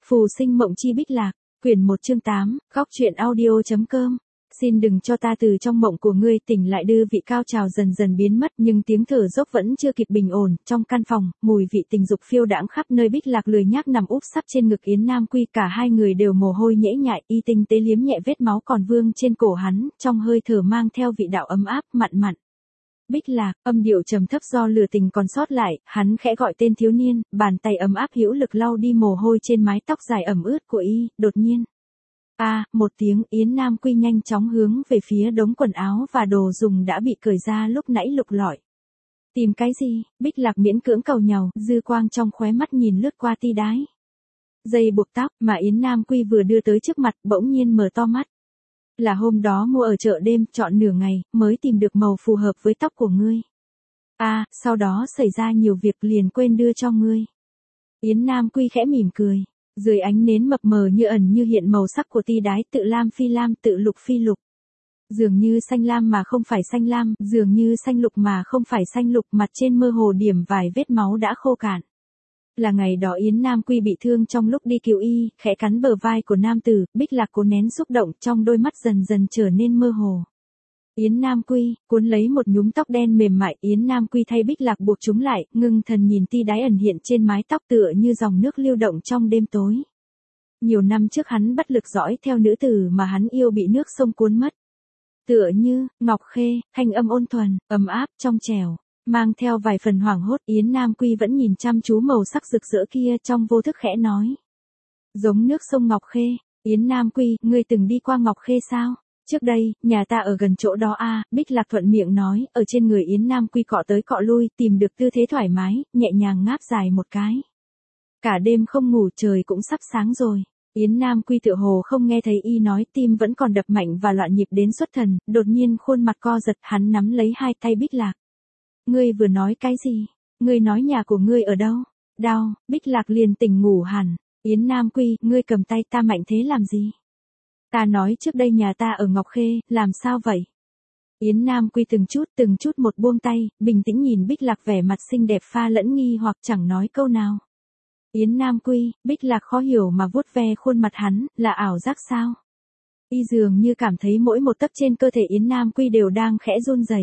Phù sinh mộng chi Bích Lạc, quyển 1 chương 8, góc truyện audio.com. Xin đừng cho ta từ trong mộng của ngươi tỉnh lại. Đưa vị cao trào dần dần biến mất nhưng tiếng thở dốc vẫn chưa kịp bình ổn. Trong căn phòng, mùi vị tình dục phiêu đãng khắp nơi. Bích Lạc lười nhác nằm úp sấp trên ngực Yến Nam Quy, cả hai người đều mồ hôi nhễ nhại, y tinh tế liếm nhẹ vết máu còn vương trên cổ hắn, trong hơi thở mang theo vị đạo ấm áp, mặn mặn. Bích Lạc, âm điệu trầm thấp do lửa tình còn sót lại, hắn khẽ gọi tên thiếu niên, bàn tay ấm áp hữu lực lau đi mồ hôi trên mái tóc dài ẩm ướt của y, đột nhiên. Một tiếng, Yến Nam Quy nhanh chóng hướng về phía đống quần áo và đồ dùng đã bị cởi ra lúc nãy lục lọi. Tìm cái gì? Bích Lạc miễn cưỡng cầu nhàu, dư quang trong khóe mắt nhìn lướt qua ti đái. Dây buộc tóc mà Yến Nam Quy vừa đưa tới trước mặt, bỗng nhiên mở to mắt. Là hôm đó mua ở chợ đêm, chọn nửa ngày, mới tìm được màu phù hợp với tóc của ngươi. Sau đó xảy ra nhiều việc liền quên đưa cho ngươi. Yến Nam Quy khẽ mỉm cười. Dưới ánh nến mập mờ như ẩn như hiện màu sắc của ti đái, tự lam phi lam, tự lục phi lục. Dường như xanh lam mà không phải xanh lam, dường như xanh lục mà không phải xanh lục, mặt trên mơ hồ điểm vài vết máu đã khô cạn. Là ngày đó Yến Nam Quy bị thương trong lúc đi cứu y, khẽ cắn bờ vai của nam tử, Bích Lạc cố nén xúc động, trong đôi mắt dần dần trở nên mơ hồ. Yến Nam Quy, cuốn lấy một nhúm tóc đen mềm mại, Yến Nam Quy thay Bích Lạc buộc chúng lại, ngưng thần nhìn ti đái ẩn hiện trên mái tóc tựa như dòng nước lưu động trong đêm tối. Nhiều năm trước hắn bất lực dõi theo nữ tử mà hắn yêu bị nước sông cuốn mất. Tựa như, ngọc khê, thanh âm ôn thuần, ấm áp, trong trẻo. Mang theo vài phần hoảng hốt, Yến Nam Quy vẫn nhìn chăm chú màu sắc rực rỡ kia, trong vô thức khẽ nói. Giống nước sông Ngọc Khê. Yến Nam Quy, ngươi từng đi qua Ngọc Khê sao? Trước đây, nhà ta ở gần chỗ đó Bích Lạc thuận miệng nói, ở trên người Yến Nam Quy cọ tới cọ lui, tìm được tư thế thoải mái, nhẹ nhàng ngáp dài một cái. Cả đêm không ngủ, trời cũng sắp sáng rồi. Yến Nam Quy tựa hồ không nghe thấy y nói, tim vẫn còn đập mạnh và loạn nhịp đến xuất thần, đột nhiên khuôn mặt co giật, hắn nắm lấy hai tay Bích Lạc. Ngươi vừa nói cái gì? Ngươi nói nhà của ngươi ở đâu? Đau, Bích Lạc liền tỉnh ngủ hẳn. Yến Nam Quy, ngươi cầm tay ta mạnh thế làm gì? Ta nói trước đây nhà ta ở Ngọc Khê, làm sao vậy? Yến Nam Quy từng chút một buông tay, bình tĩnh nhìn Bích Lạc vẻ mặt xinh đẹp pha lẫn nghi hoặc chẳng nói câu nào. Yến Nam Quy, Bích Lạc khó hiểu mà vuốt ve khuôn mặt hắn, là ảo giác sao? Y dường như cảm thấy mỗi một tấc trên cơ thể Yến Nam Quy đều đang khẽ run rẩy.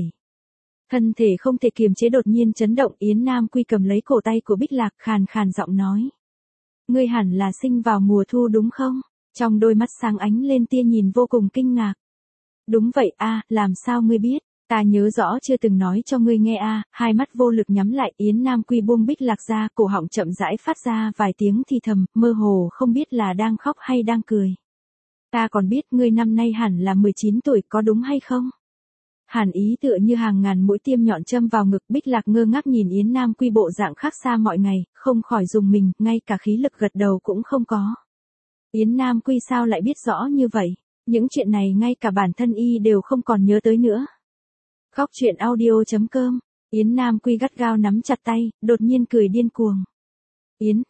Thân thể không thể kiềm chế đột nhiên chấn động, Yến Nam Quy cầm lấy cổ tay của Bích Lạc, khàn khàn giọng nói. Ngươi hẳn là sinh vào mùa thu đúng không? Trong đôi mắt sáng ánh lên tia nhìn vô cùng kinh ngạc. Đúng vậy làm sao ngươi biết? Ta nhớ rõ chưa từng nói cho ngươi nghe hai mắt vô lực nhắm lại, Yến Nam Quy buông Bích Lạc ra, cổ họng chậm rãi phát ra vài tiếng thì thầm, mơ hồ không biết là đang khóc hay đang cười. Ta còn biết ngươi năm nay hẳn là 19 tuổi có đúng hay không? Hàn ý tựa như hàng ngàn mũi tiêm nhọn châm vào ngực, Bích Lạc ngơ ngác nhìn Yến Nam Quy bộ dạng khác xa mọi ngày, không khỏi rùng mình, ngay cả khí lực gật đầu cũng không có. Yến Nam Quy sao lại biết rõ như vậy? Những chuyện này ngay cả bản thân y đều không còn nhớ tới nữa. Góc truyện audio.com. Yến Nam Quy gắt gao nắm chặt tay, đột nhiên cười điên cuồng. Yến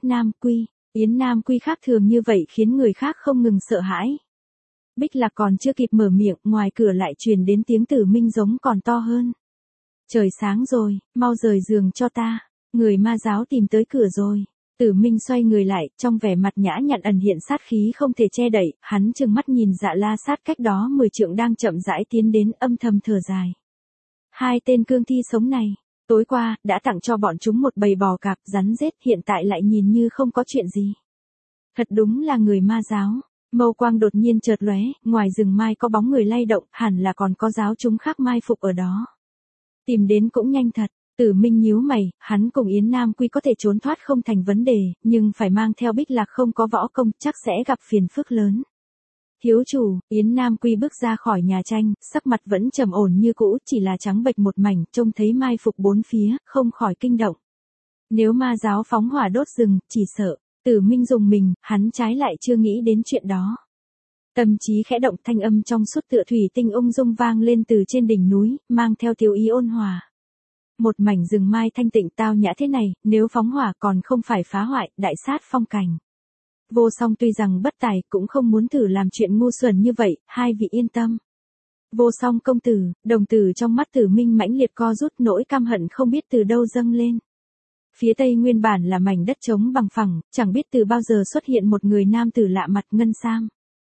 Nam Quy khác thường như vậy khiến người khác không ngừng sợ hãi. Bích Lạc còn chưa kịp mở miệng, ngoài cửa lại truyền đến tiếng Tử Minh giống còn to hơn. Trời sáng rồi, mau rời giường cho ta, người ma giáo tìm tới cửa rồi. Tử Minh xoay người lại, trong vẻ mặt nhã nhặn ẩn hiện sát khí không thể che đậy, hắn trừng mắt nhìn Dạ La Sát cách đó 10 trượng đang chậm rãi tiến đến, âm thầm thở dài. Hai tên cương thi sống này, tối qua, đã tặng cho bọn chúng một bầy bò cạp rắn rết, hiện tại lại nhìn như không có chuyện gì. Thật đúng là người ma giáo. Mâu quang đột nhiên chợt lóe, ngoài rừng mai có bóng người lay động, hẳn là còn có giáo chúng khác mai phục ở đó. Tìm đến cũng nhanh thật. Tử Minh nhíu mày, hắn cùng Yến Nam Quy có thể trốn thoát không thành vấn đề, nhưng phải mang theo Bích Lạc không có võ công, chắc sẽ gặp phiền phức lớn. Thiếu chủ, Yến Nam Quy bước ra khỏi nhà tranh, sắc mặt vẫn trầm ổn như cũ, chỉ là trắng bệch một mảnh, trông thấy mai phục bốn phía, không khỏi kinh động. Nếu ma giáo phóng hỏa đốt rừng, chỉ sợ. Tử Minh dùng mình, hắn trái lại chưa nghĩ đến chuyện đó. Tâm trí khẽ động, thanh âm trong suốt tựa thủy tinh ung dung vang lên từ trên đỉnh núi, mang theo tiêu ý ôn hòa. Một mảnh rừng mai thanh tịnh tao nhã thế này, nếu phóng hỏa còn không phải phá hoại, đại sát phong cảnh. Vô Song tuy rằng bất tài, cũng không muốn thử làm chuyện ngu xuẩn như vậy, hai vị yên tâm. Vô Song công tử, đồng tử trong mắt Tử Minh mãnh liệt co rút, nỗi căm hận không biết từ đâu dâng lên. Phía tây nguyên bản là mảnh đất trống bằng phẳng, chẳng biết từ bao giờ xuất hiện một người nam tử lạ mặt ngân sam.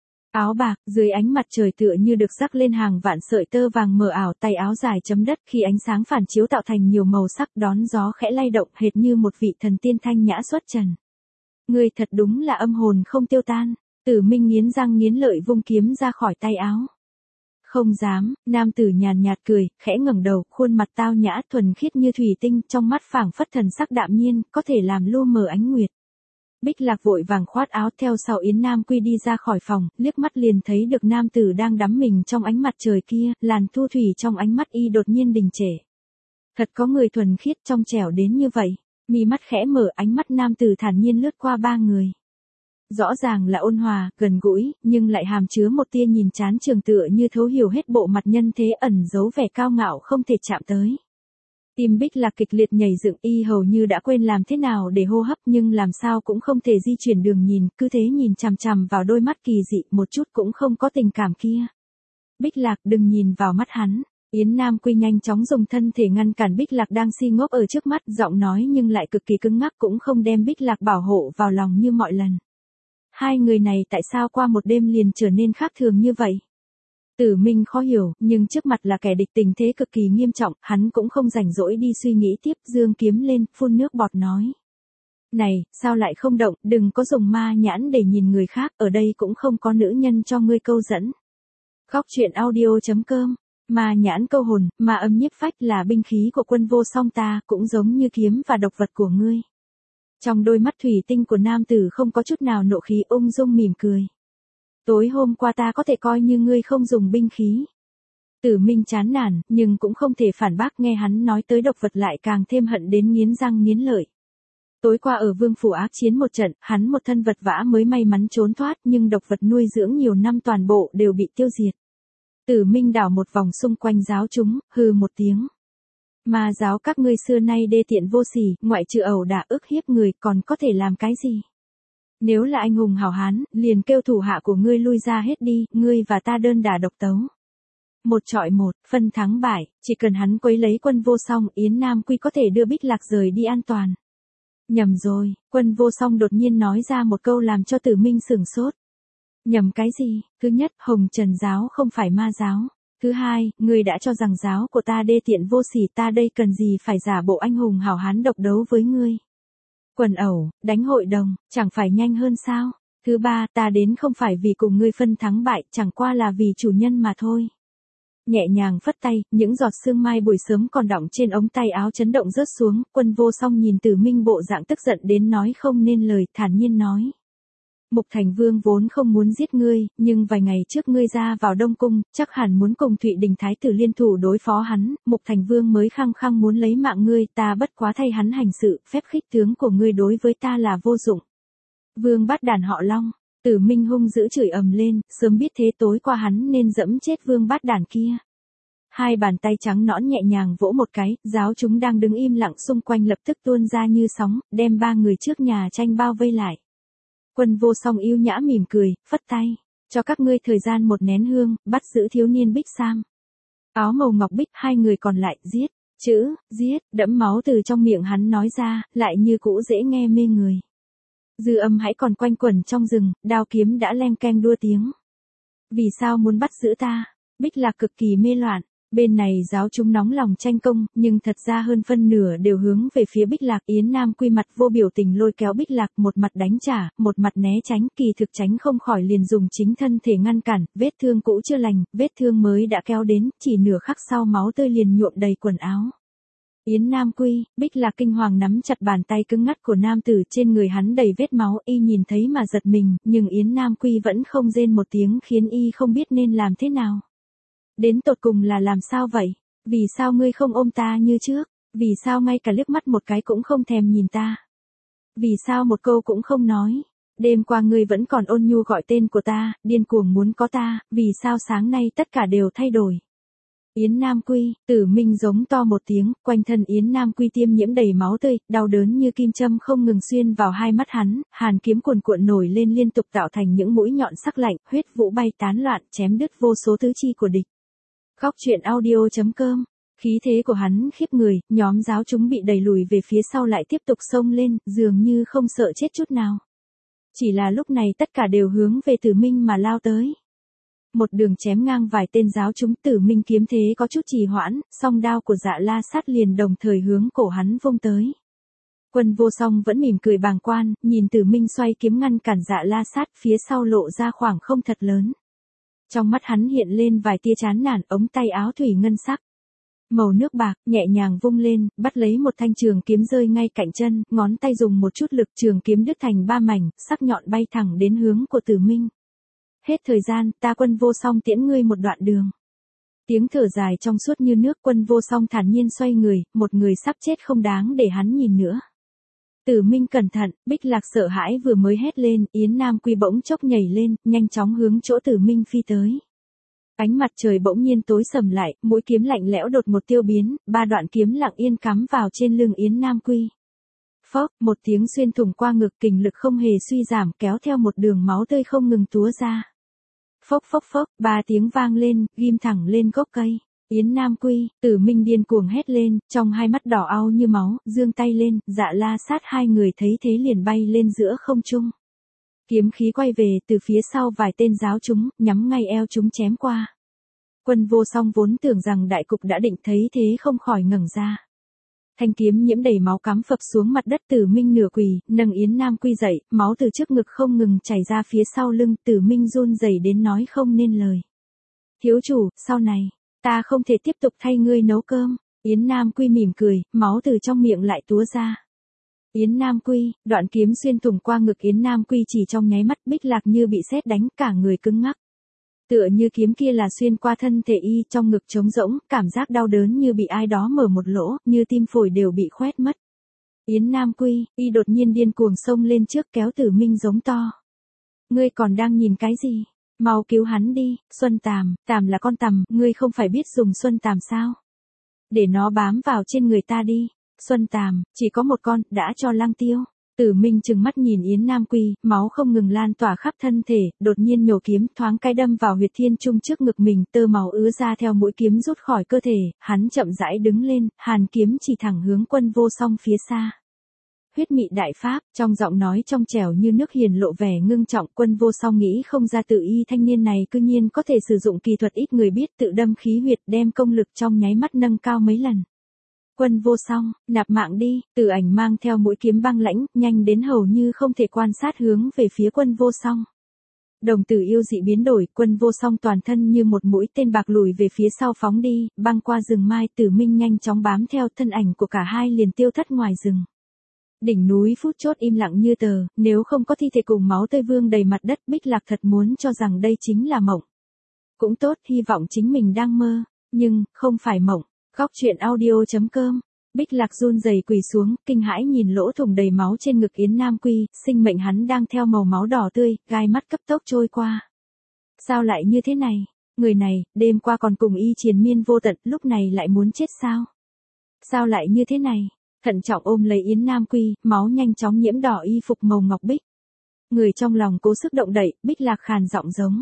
Áo bạc, dưới ánh mặt trời tựa như được rắc lên hàng vạn sợi tơ vàng mờ ảo, tay áo dài chấm đất khi ánh sáng phản chiếu tạo thành nhiều màu sắc đón gió khẽ lay động hệt như một vị thần tiên thanh nhã xuất trần. Ngươi thật đúng là âm hồn không tiêu tan, Tử Minh nghiến răng nghiến lợi vung kiếm ra khỏi tay áo. Không dám, nam tử nhàn nhạt cười, khẽ ngẩng đầu, khuôn mặt tao nhã thuần khiết như thủy tinh, trong mắt phảng phất thần sắc đạm nhiên, có thể làm lu mờ ánh nguyệt. Bích Lạc vội vàng khoát áo theo sau Yến Nam Quy đi ra khỏi phòng, liếc mắt liền thấy được nam tử đang đắm mình trong ánh mặt trời kia, làn thu thủy trong ánh mắt y đột nhiên đình trệ. Thật có người thuần khiết trong trẻo đến như vậy, mi mắt khẽ mở, ánh mắt nam tử thản nhiên lướt qua ba người. Rõ ràng là ôn hòa, gần gũi, nhưng lại hàm chứa một tia nhìn chán chường tựa như thấu hiểu hết bộ mặt nhân thế ẩn giấu vẻ cao ngạo không thể chạm tới. Tim Bích Lạc kịch liệt nhảy dựng, y hầu như đã quên làm thế nào để hô hấp nhưng làm sao cũng không thể di chuyển đường nhìn, cứ thế nhìn chằm chằm vào đôi mắt kỳ dị, một chút cũng không có tình cảm kia. Bích Lạc đừng nhìn vào mắt hắn. Yến Nam Quy nhanh chóng dùng thân thể ngăn cản Bích Lạc đang si ngốc ở trước mắt, giọng nói nhưng lại cực kỳ cứng ngắc, cũng không đem Bích Lạc bảo hộ vào lòng như mọi lần. Hai người này tại sao qua một đêm liền trở nên khác thường như vậy? Tử Minh khó hiểu, nhưng trước mặt là kẻ địch tình thế cực kỳ nghiêm trọng, hắn cũng không rảnh rỗi đi suy nghĩ tiếp, giương kiếm lên, phun nước bọt nói. Này, sao lại không động, đừng có dùng ma nhãn để nhìn người khác, ở đây cũng không có nữ nhân cho ngươi câu dẫn. Góc truyện audio.com, ma nhãn câu hồn, ma âm nhiếp phách là binh khí của Quân Vô Song ta, cũng giống như kiếm và độc vật của ngươi. Trong đôi mắt thủy tinh của nam tử không có chút nào nộ khí, ung dung mỉm cười. Tối hôm qua ta có thể coi như ngươi không dùng binh khí. Tử Minh chán nản, nhưng cũng không thể phản bác, nghe hắn nói tới độc vật lại càng thêm hận đến nghiến răng nghiến lợi. Tối qua ở Vương Phủ ác chiến một trận, hắn một thân vật vã mới may mắn trốn thoát, nhưng độc vật nuôi dưỡng nhiều năm toàn bộ đều bị tiêu diệt. Tử Minh đảo một vòng xung quanh giáo chúng, hừ một tiếng. Ma giáo các ngươi xưa nay đê tiện vô sỉ, ngoại trừ ẩu đả ức hiếp người còn có thể làm cái gì? Nếu là anh hùng hảo hán, liền kêu thủ hạ của ngươi lui ra hết đi, ngươi và ta đơn đả độc tấu. Một chọi một, phân thắng bại, chỉ cần hắn quấy lấy Quân Vô Song, Yến Nam Quy có thể đưa Bích Lạc rời đi an toàn. Nhầm rồi, Quân Vô Song đột nhiên nói ra một câu làm cho Tử Minh sửng sốt. Nhầm cái gì? Thứ nhất, Hồng Trần giáo không phải ma giáo. Thứ hai, ngươi đã cho rằng giáo của ta đê tiện vô sỉ, ta đây cần gì phải giả bộ anh hùng hảo hán độc đấu với ngươi. Quần ẩu, đánh hội đồng, chẳng phải nhanh hơn sao? Thứ ba, ta đến không phải vì cùng ngươi phân thắng bại, chẳng qua là vì chủ nhân mà thôi. Nhẹ nhàng phất tay, những giọt sương mai buổi sớm còn đọng trên ống tay áo chấn động rớt xuống, Quân Vô Song nhìn Tử Minh bộ dạng tức giận đến nói không nên lời, thản nhiên nói. Mục Thành Vương vốn không muốn giết ngươi, nhưng vài ngày trước ngươi ra vào Đông Cung, chắc hẳn muốn cùng Thụy Đình Thái tử liên thủ đối phó hắn, Mục Thành Vương mới khăng khăng muốn lấy mạng ngươi, ta bất quá thay hắn hành sự, phép khích tướng của ngươi đối với ta là vô dụng. Vương Bát Đản họ Long, Tử Minh hung dữ chửi ầm lên, sớm biết thế tối qua hắn nên dẫm chết Vương Bát Đản kia. Hai bàn tay trắng nõn nhẹ nhàng vỗ một cái, giáo chúng đang đứng im lặng xung quanh lập tức tuôn ra như sóng, đem ba người trước nhà tranh bao vây lại. Quân Vô Song yêu nhã mỉm cười, phất tay, cho các ngươi thời gian một nén hương, bắt giữ thiếu niên Bích Sam. Áo màu ngọc bích, hai người còn lại, giết, chữ, giết, đẫm máu từ trong miệng hắn nói ra, lại như cũ dễ nghe mê người. Dư âm hãy còn quanh quẩn trong rừng, đao kiếm đã leng keng đua tiếng. Vì sao muốn bắt giữ ta? Bích Lạc cực kỳ mê loạn. Bên này giáo chúng nóng lòng tranh công, nhưng thật ra hơn phân nửa đều hướng về phía Bích Lạc. Yến Nam Quy mặt vô biểu tình lôi kéo Bích Lạc, một mặt đánh trả, một mặt né tránh, kỳ thực tránh không khỏi liền dùng chính thân thể ngăn cản, vết thương cũ chưa lành, vết thương mới đã kéo đến, chỉ nửa khắc sau máu tươi liền nhuộm đầy quần áo. Yến Nam Quy, Bích Lạc kinh hoàng nắm chặt bàn tay cứng ngắt của nam tử, trên người hắn đầy vết máu, y nhìn thấy mà giật mình, nhưng Yến Nam Quy vẫn không rên một tiếng khiến y không biết nên làm thế nào. Đến tột cùng là làm sao vậy? Vì sao ngươi không ôm ta như trước? Vì sao ngay cả liếc mắt một cái cũng không thèm nhìn ta? Vì sao một câu cũng không nói? Đêm qua ngươi vẫn còn ôn nhu gọi tên của ta, điên cuồng muốn có ta, vì sao sáng nay tất cả đều thay đổi? Yến Nam Quy, Tử Minh giống to một tiếng, quanh thân Yến Nam Quy tiêm nhiễm đầy máu tươi, đau đớn như kim châm không ngừng xuyên vào hai mắt hắn, hàn kiếm cuồn cuộn nổi lên liên tục tạo thành những mũi nhọn sắc lạnh, huyết vũ bay tán loạn, chém đứt vô số tứ chi của địch. Góc truyện audio.com Khí thế của hắn khiếp người, nhóm giáo chúng bị đẩy lùi về phía sau lại tiếp tục xông lên, dường như không sợ chết chút nào. Chỉ là lúc này tất cả đều hướng về Tử Minh mà lao tới. Một đường chém ngang vài tên giáo chúng, Tử Minh kiếm thế có chút trì hoãn, song đao của Dạ La Sát liền đồng thời hướng cổ hắn vung tới. Quân Vô Song vẫn mỉm cười bàng quan, nhìn Tử Minh xoay kiếm ngăn cản Dạ La Sát, phía sau lộ ra khoảng không thật lớn. Trong mắt hắn hiện lên vài tia chán nản, ống tay áo thủy ngân sắc. Màu nước bạc, nhẹ nhàng vung lên, bắt lấy một thanh trường kiếm rơi ngay cạnh chân, ngón tay dùng một chút lực, trường kiếm đứt thành 3 mảnh, sắc nhọn bay thẳng đến hướng của Tử Minh. Hết thời gian, ta Quân Vô Song tiễn ngươi một đoạn đường. Tiếng thở dài trong suốt như nước, Quân Vô Song thản nhiên xoay người, một người sắp chết không đáng để hắn nhìn nữa. Tử Minh cẩn thận, Bích Lạc sợ hãi vừa mới hét lên, Yến Nam Quy bỗng chốc nhảy lên, nhanh chóng hướng chỗ Tử Minh phi tới. Ánh mặt trời bỗng nhiên tối sầm lại, mũi kiếm lạnh lẽo đột một tiêu biến, 3 đoạn kiếm lặng yên cắm vào trên lưng Yến Nam Quy. Phốc, một tiếng xuyên thủng qua ngực, kình lực không hề suy giảm, kéo theo một đường máu tươi không ngừng túa ra. Phốc phốc phốc, 3 tiếng vang lên, ghim thẳng lên gốc cây. Yến Nam Quy, Tử Minh điên cuồng hét lên, trong hai mắt đỏ au như máu, giương tay lên, Dạ La Sát hai người thấy thế liền bay lên giữa không trung. Kiếm khí quay về, từ phía sau vài tên giáo chúng, nhắm ngay eo chúng chém qua. Quân Vô Song vốn tưởng rằng đại cục đã định, thấy thế không khỏi ngẩng ra. Thanh kiếm nhiễm đầy máu cắm phập xuống mặt đất, Tử Minh nửa quỳ, nâng Yến Nam Quy dậy, máu từ trước ngực không ngừng chảy ra phía sau lưng, Tử Minh run rẩy đến nói không nên lời. Thiếu chủ, sau này, ta không thể tiếp tục thay ngươi nấu cơm. Yến Nam Quy mỉm cười, máu từ trong miệng lại túa ra. Yến Nam Quy, đoạn kiếm xuyên thủng qua ngực Yến Nam Quy chỉ trong nháy mắt, Bích Lạc như bị sét đánh, cả người cứng ngắc. Tựa như kiếm kia là xuyên qua thân thể y, trong ngực trống rỗng, cảm giác đau đớn như bị ai đó mở một lỗ, như tim phổi đều bị khoét mất. Yến Nam Quy, y đột nhiên điên cuồng xông lên trước kéo Tử Minh giống to. Ngươi còn đang nhìn cái gì? Mau cứu hắn đi, Xuân Tàm, Tàm là con tằm, ngươi không phải biết dùng Xuân Tàm sao? Để nó bám vào trên người ta đi. Xuân Tàm, chỉ có một con, đã cho Lăng Tiêu. Tử Minh trừng mắt nhìn Yến Nam Quy, máu không ngừng lan tỏa khắp thân thể, đột nhiên nhổ kiếm, thoáng cái đâm vào huyệt thiên trung trước ngực mình, tơ máu ứa ra theo mũi kiếm rút khỏi cơ thể, hắn chậm rãi đứng lên, hàn kiếm chỉ thẳng hướng Quân Vô Song phía xa. Huyết mị đại pháp, trong giọng nói trong trẻo như nước hiền lộ vẻ ngưng trọng, Quân Vô Song nghĩ không ra Tử Y thanh niên này cư nhiên có thể sử dụng kỳ thuật ít người biết, tự đâm khí huyệt, đem công lực trong nháy mắt nâng cao mấy lần. Quân Vô Song, nạp mạng đi, Tử Ảnh mang theo mũi kiếm băng lãnh, nhanh đến hầu như không thể quan sát hướng về phía Quân Vô Song. Đồng tử yêu dị biến đổi, Quân Vô Song toàn thân như một mũi tên bạc lùi về phía sau phóng đi, băng qua rừng mai, Tử Minh nhanh chóng bám theo, thân ảnh của cả hai liền tiêu thất ngoài rừng. Đỉnh núi phút chốt im lặng như tờ, nếu không có thi thể cùng máu tươi vương đầy mặt đất, Bích Lạc thật muốn cho rằng đây chính là mộng. Cũng tốt, hy vọng chính mình đang mơ, nhưng, không phải mộng. Góc truyện audio.com, Bích Lạc run rẩy quỳ xuống, kinh hãi nhìn lỗ thủng đầy máu trên ngực Yến Nam Quy, sinh mệnh hắn đang theo màu máu đỏ tươi, gai mắt cấp tốc trôi qua. Sao lại như thế này? Người này, đêm qua còn cùng y triền miên vô tận, lúc này lại muốn chết sao? Sao lại như thế này? Thận trọng ôm lấy Yến Nam Quy, máu nhanh chóng nhiễm đỏ y phục màu ngọc bích. Người trong lòng cố sức động đậy, Bích Lạc khàn giọng giống.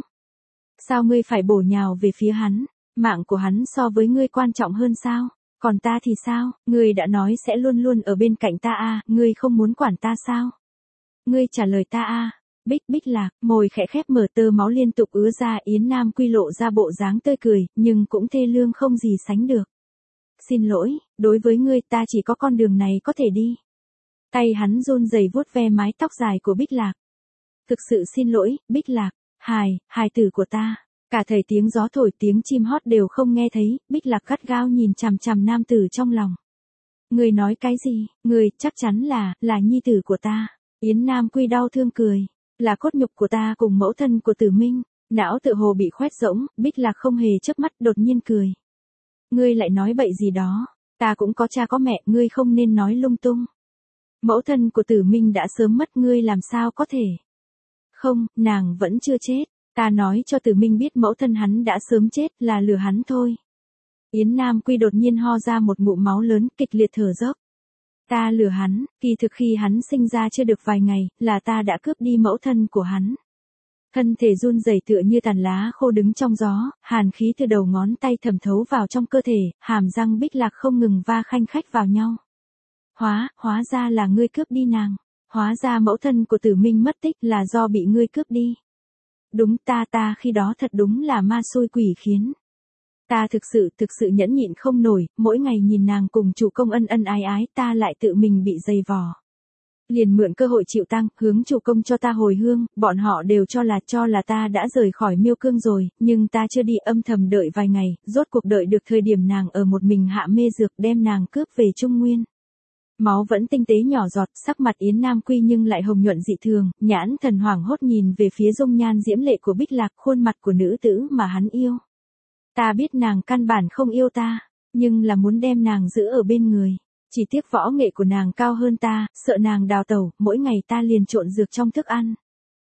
Sao ngươi phải bổ nhào về phía hắn? Mạng của hắn so với ngươi quan trọng hơn sao? Còn ta thì sao? Ngươi đã nói sẽ luôn luôn ở bên cạnh ta à, ngươi không muốn quản ta sao? Ngươi trả lời ta à? Bích Lạc, môi khẽ khép mở, tơ máu liên tục ứa ra, Yến Nam Quy lộ ra bộ dáng tươi cười, nhưng cũng thê lương không gì sánh được. Xin lỗi, đối với ngươi ta chỉ có con đường này có thể đi. Tay hắn run rẩy vuốt ve mái tóc dài của Bích Lạc. Thực sự xin lỗi, Bích Lạc, hài tử của ta. Cả thầy tiếng gió thổi tiếng chim hót đều không nghe thấy, Bích Lạc gắt gao nhìn chằm chằm nam tử trong lòng. Người nói cái gì, người chắc chắn là nhi tử của ta. Yến Nam Quy đau thương cười, là cốt nhục của ta cùng mẫu thân của Tử Minh. Não tự hồ bị khoét rỗng, Bích Lạc không hề chớp mắt đột nhiên cười. Ngươi lại nói bậy gì đó, ta cũng có cha có mẹ, ngươi không nên nói lung tung. Mẫu thân của Tử Minh đã sớm mất, ngươi làm sao có thể. Không, nàng vẫn chưa chết. Ta nói cho Tử Minh biết mẫu thân hắn đã sớm chết, là lừa hắn thôi. Yến Nam Quy đột nhiên ho ra một ngụm máu lớn, kịch liệt thở dốc. Ta lừa hắn, kỳ thực khi hắn sinh ra chưa được vài ngày, là ta đã cướp đi mẫu thân của hắn. Thân thể run rẩy tựa như tàn lá khô đứng trong gió, hàn khí từ đầu ngón tay thẩm thấu vào trong cơ thể, hàm răng Bích Lạc không ngừng va khanh khách vào nhau. Hóa ra là ngươi cướp đi nàng. Hóa ra mẫu thân của Tử Minh mất tích là do bị ngươi cướp đi. Đúng, ta khi đó thật đúng là ma xui quỷ khiến. Ta thực sự nhẫn nhịn không nổi, mỗi ngày nhìn nàng cùng chủ công ân ân ái ái, ta lại tự mình bị dày vò. Liền mượn cơ hội chịu tang, hướng chủ công cho ta hồi hương, bọn họ đều cho là ta đã rời khỏi Miêu Cương rồi, nhưng ta chưa đi, âm thầm đợi vài ngày, rốt cuộc đợi được thời điểm nàng ở một mình hạ mê dược đem nàng cướp về Trung Nguyên. Máu vẫn tinh tế nhỏ giọt, sắc mặt Yến Nam Quy nhưng lại hồng nhuận dị thường, nhãn thần hoảng hốt nhìn về phía dung nhan diễm lệ của Bích Lạc, khuôn mặt của nữ tử mà hắn yêu. Ta biết nàng căn bản không yêu ta, nhưng là muốn đem nàng giữ ở bên người. Chỉ tiếc võ nghệ của nàng cao hơn ta, sợ nàng đào tẩu, mỗi ngày ta liền trộn dược trong thức ăn.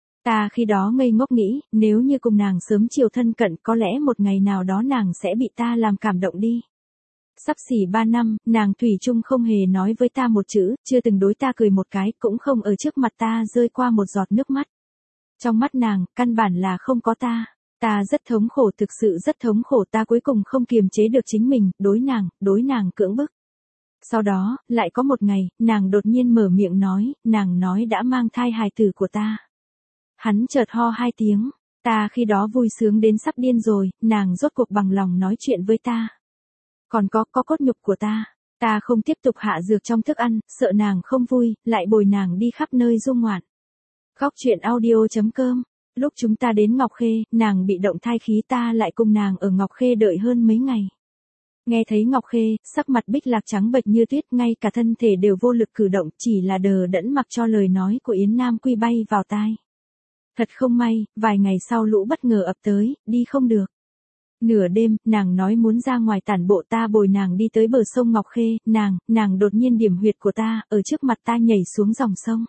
Ta khi đó ngây ngốc nghĩ, nếu như cùng nàng sớm chiều thân cận có lẽ một ngày nào đó nàng sẽ bị ta làm cảm động đi. Sắp xỉ 3 năm, nàng thủy chung không hề nói với ta một chữ, chưa từng đối ta cười một cái, cũng không ở trước mặt ta rơi qua một giọt nước mắt. Trong mắt nàng, căn bản là không có ta. Ta rất thống khổ, thực sự rất thống khổ, ta cuối cùng không kiềm chế được chính mình, đối nàng cưỡng bức. Sau đó, lại có một ngày, nàng đột nhiên mở miệng nói, nàng nói đã mang thai hài tử của ta. Hắn chợt ho 2 tiếng, ta khi đó vui sướng đến sắp điên rồi, nàng rốt cuộc bằng lòng nói chuyện với ta. Còn có cốt nhục của ta không tiếp tục hạ dược trong thức ăn, sợ nàng không vui, lại bồi nàng đi khắp nơi du ngoạn. Khóc chuyện audio.com. Lúc chúng ta đến Ngọc Khê, nàng bị động thai khí, ta lại cùng nàng ở Ngọc Khê đợi hơn mấy ngày. Nghe thấy Ngọc Khê, sắc mặt Bích Lạc trắng bệch như tuyết, ngay cả thân thể đều vô lực cử động, chỉ là đờ đẫn mặc cho lời nói của Yến Nam Quy bay vào tai. Thật không may, vài ngày sau lũ bất ngờ ập tới, đi không được. Nửa đêm, nàng nói muốn ra ngoài tản bộ, ta bồi nàng đi tới bờ sông Ngọc Khê, nàng đột nhiên điểm huyệt của ta, ở trước mặt ta nhảy xuống dòng sông.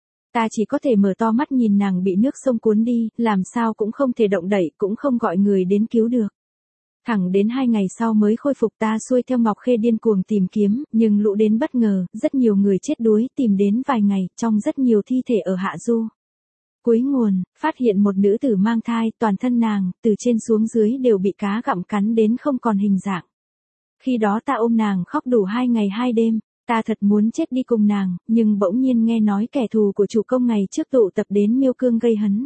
Ta chỉ có thể mở to mắt nhìn nàng bị nước sông cuốn đi, làm sao cũng không thể động đậy, cũng không gọi người đến cứu được. Thẳng đến 2 ngày sau mới khôi phục, ta xuôi theo Ngọc Khê điên cuồng tìm kiếm, nhưng lũ đến bất ngờ, rất nhiều người chết đuối, tìm đến vài ngày, trong rất nhiều thi thể ở hạ du. Cuối nguồn, phát hiện một nữ tử mang thai, toàn thân nàng, từ trên xuống dưới đều bị cá gặm cắn đến không còn hình dạng. Khi đó ta ôm nàng khóc đủ 2 ngày 2 đêm, ta thật muốn chết đi cùng nàng, nhưng bỗng nhiên nghe nói kẻ thù của chủ công ngày trước tụ tập đến Miêu Cương gây hấn.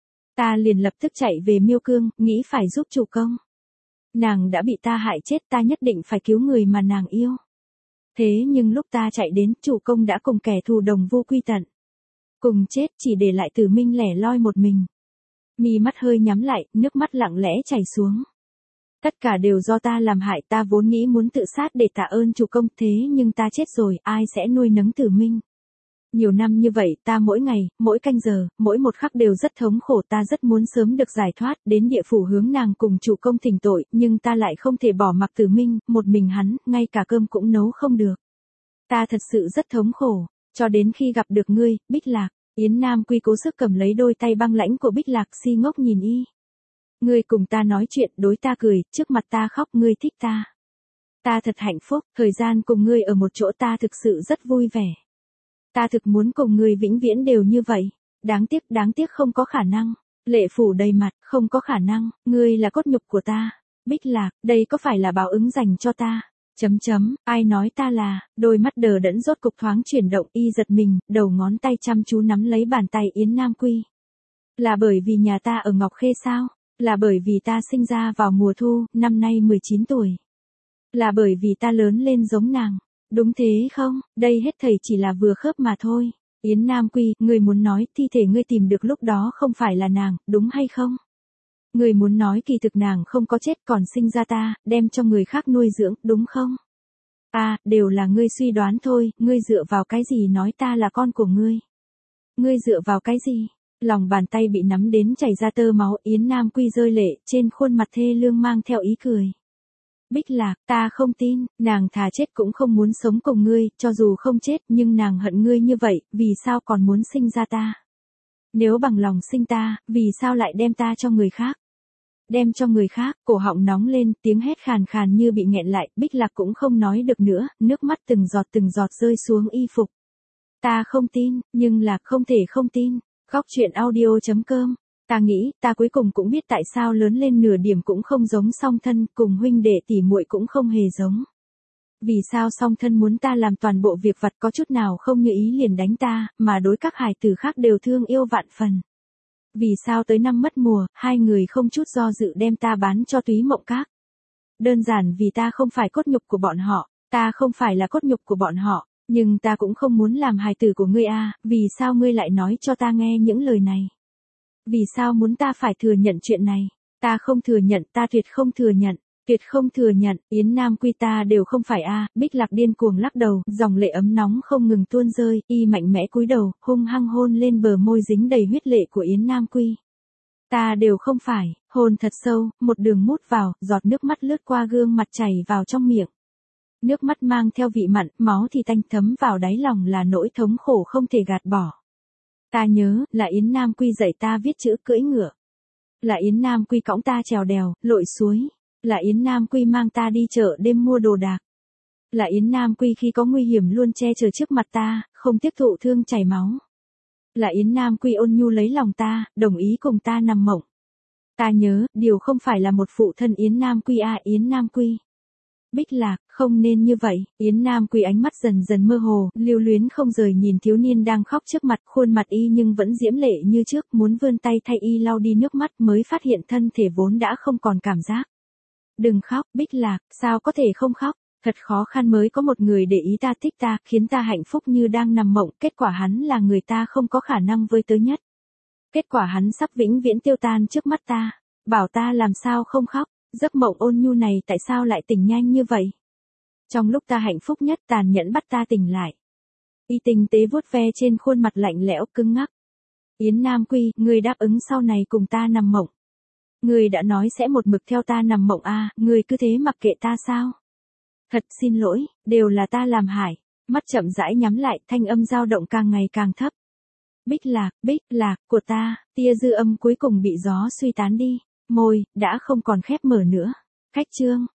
Ta liền lập tức chạy về Miêu Cương, nghĩ phải giúp chủ công. Nàng đã bị ta hại chết, ta nhất định phải cứu người mà nàng yêu. Thế nhưng lúc ta chạy đến, chủ công đã cùng kẻ thù đồng vu quy tận. Cùng chết, chỉ để lại Tử Minh lẻ loi một mình. Mi mắt hơi nhắm lại, nước mắt lặng lẽ chảy xuống. Tất cả đều do ta làm hại, ta vốn nghĩ muốn tự sát để tạ ơn chủ công, thế nhưng ta chết rồi, ai sẽ nuôi nấng Tử Minh. Nhiều năm như vậy, ta mỗi ngày, mỗi canh giờ, mỗi một khắc đều rất thống khổ, ta rất muốn sớm được giải thoát, đến địa phủ hướng nàng cùng chủ công thỉnh tội, nhưng ta lại không thể bỏ mặc Tử Minh, một mình hắn, ngay cả cơm cũng nấu không được. Ta thật sự rất thống khổ, cho đến khi gặp được ngươi, Bích Lạc. Yến Nam Quy cố sức cầm lấy đôi tay băng lãnh của Bích Lạc, si ngốc nhìn y. Ngươi cùng ta nói chuyện, đối ta cười, trước mặt ta khóc, ngươi thích ta. Ta thật hạnh phúc, thời gian cùng ngươi ở một chỗ ta thực sự rất vui vẻ. Ta thực muốn cùng ngươi vĩnh viễn đều như vậy. Đáng tiếc không có khả năng. Lệ phủ đầy mặt, không có khả năng, ngươi là cốt nhục của ta. Bích Lạc, đây có phải là báo ứng dành cho ta? Ai nói ta là, đôi mắt đờ đẫn rốt cục thoáng chuyển động, y giật mình, đầu ngón tay chăm chú nắm lấy bàn tay Yến Nam Quy. Là bởi vì nhà ta ở Ngọc Khê sao? Là bởi vì ta sinh ra vào mùa thu, năm nay 19 tuổi. Là bởi vì ta lớn lên giống nàng. Đúng thế không? Đây hết thảy chỉ là vừa khớp mà thôi. Yến Nam Quy, ngươi muốn nói thi thể ngươi tìm được lúc đó không phải là nàng, đúng hay không? Ngươi muốn nói kỳ thực nàng không có chết còn sinh ra ta, đem cho người khác nuôi dưỡng, đúng không? Đều là ngươi suy đoán thôi, ngươi dựa vào cái gì nói ta là con của ngươi? Ngươi dựa vào cái gì? Lòng bàn tay bị nắm đến chảy ra tơ máu, Yến Nam Quy rơi lệ, trên khuôn mặt thê lương mang theo ý cười. Bích Lạc, ta không tin, nàng thà chết cũng không muốn sống cùng ngươi, cho dù không chết nhưng nàng hận ngươi như vậy, vì sao còn muốn sinh ra ta? Nếu bằng lòng sinh ta, vì sao lại đem ta cho người khác? Đem cho người khác, cổ họng nóng lên, tiếng hét khàn khàn như bị nghẹn lại, Bích Lạc cũng không nói được nữa, nước mắt từng giọt rơi xuống y phục. Ta không tin, nhưng là không thể không tin. Khóc chuyện audio.com Ta nghĩ, ta cuối cùng cũng biết tại sao lớn lên nửa điểm cũng không giống song thân, cùng huynh đệ tỷ muội cũng không hề giống. Vì sao song thân muốn ta làm toàn bộ việc vặt có chút nào không như ý liền đánh ta, mà đối các hài tử khác đều thương yêu vạn phần. Vì sao tới năm mất mùa, hai người không chút do dự đem ta bán cho Túy Mộng Các. Đơn giản vì ta không phải cốt nhục của bọn họ, ta không phải là cốt nhục của bọn họ, nhưng ta cũng không muốn làm hài tử của ngươi a, vì sao ngươi lại nói cho ta nghe những lời này? Vì sao muốn ta phải thừa nhận chuyện này? Ta không thừa nhận, ta tuyệt không thừa nhận. Tuyệt không thừa nhận, Yến Nam Quy ta đều không phải a. Bích Lạc điên cuồng lắc đầu, dòng lệ ấm nóng không ngừng tuôn rơi, y mạnh mẽ cúi đầu, hung hăng hôn lên bờ môi dính đầy huyết lệ của Yến Nam Quy. Ta đều không phải, hôn thật sâu, một đường mút vào, giọt nước mắt lướt qua gương mặt chảy vào trong miệng. Nước mắt mang theo vị mặn, máu thì tanh thấm vào đáy lòng là nỗi thống khổ không thể gạt bỏ. Ta nhớ, là Yến Nam Quy dạy ta viết chữ cưỡi ngựa. Là Yến Nam Quy cõng ta trèo đèo, lội suối. Là Yến Nam Quy mang ta đi chợ đêm mua đồ đạc. Là Yến Nam Quy khi có nguy hiểm luôn che chở trước mặt ta, không tiếp thụ thương chảy máu. Là Yến Nam Quy ôn nhu lấy lòng ta, đồng ý cùng ta nằm mộng. Ta nhớ, điều không phải là một phụ thân Yến Nam Quy a. Yến Nam Quy. Bích Lạc, không nên như vậy. Yến Nam Quy ánh mắt dần dần mơ hồ, lưu luyến không rời nhìn thiếu niên đang khóc trước mặt, khuôn mặt y nhưng vẫn diễm lệ như trước, muốn vươn tay thay y lau đi nước mắt mới phát hiện thân thể vốn đã không còn cảm giác. Đừng khóc, Bích Lạc, sao có thể không khóc? Thật khó khăn mới có một người để ý ta thích ta, khiến ta hạnh phúc như đang nằm mộng, kết quả hắn là người ta không có khả năng với tới nhất. Kết quả hắn sắp vĩnh viễn tiêu tan trước mắt ta, bảo ta làm sao không khóc, giấc mộng ôn nhu này tại sao lại tỉnh nhanh như vậy? Trong lúc ta hạnh phúc nhất tàn nhẫn bắt ta tỉnh lại. Y tinh tế vuốt ve trên khuôn mặt lạnh lẽo cứng ngắc. Yến Nam Quy, ngươi đáp ứng sau này cùng ta nằm mộng. Ngươi đã nói sẽ một mực theo ta nằm mộng a, ngươi cứ thế mặc kệ ta sao? Thật xin lỗi, đều là ta làm hại. Mắt chậm rãi nhắm lại, thanh âm dao động càng ngày càng thấp. Bích Lạc của ta, tia dư âm cuối cùng bị gió suy tán đi, môi đã không còn khép mở nữa. Khách chương